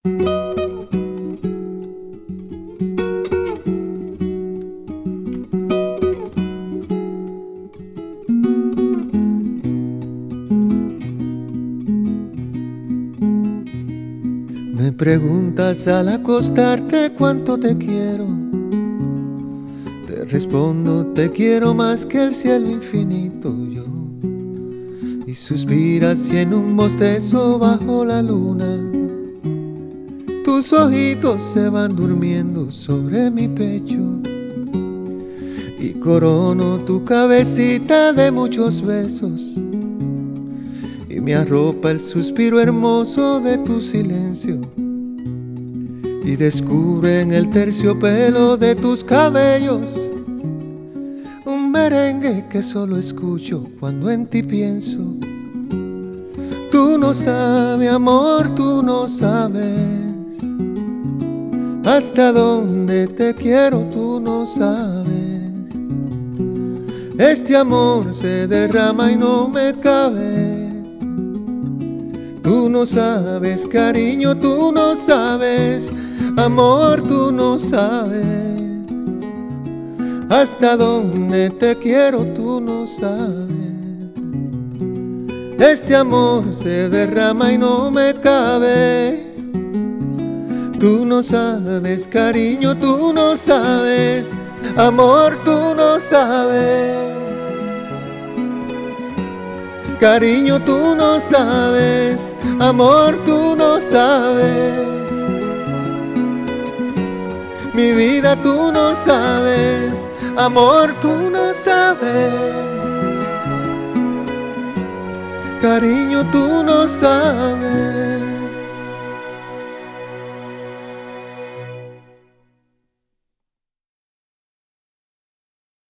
Me preguntas al acostarte cuánto te quiero. Te respondo, te quiero más que el cielo infinito yo. Y suspiras y en un bostezo bajo la luna tus ojitos se van durmiendo sobre mi pecho. Y corono tu cabecita de muchos besos y me arropa el suspiro hermoso de tu silencio. Y descubre en el terciopelo de tus cabellos un merengue que solo escucho cuando en ti pienso. Tú no sabes, amor, tú no sabes hasta dónde te quiero, tú no sabes. Este amor se derrama y no me cabe. Tú no sabes, cariño, tú no sabes, amor, tú no sabes hasta dónde te quiero, tú no sabes. Este amor se derrama y no me cabe. Tú no sabes, cariño, tú no sabes, amor, tú no sabes. Cariño, tú no sabes, amor, tú no sabes. Mi vida, tú no sabes, amor, tú no sabes. Cariño, tú no sabes.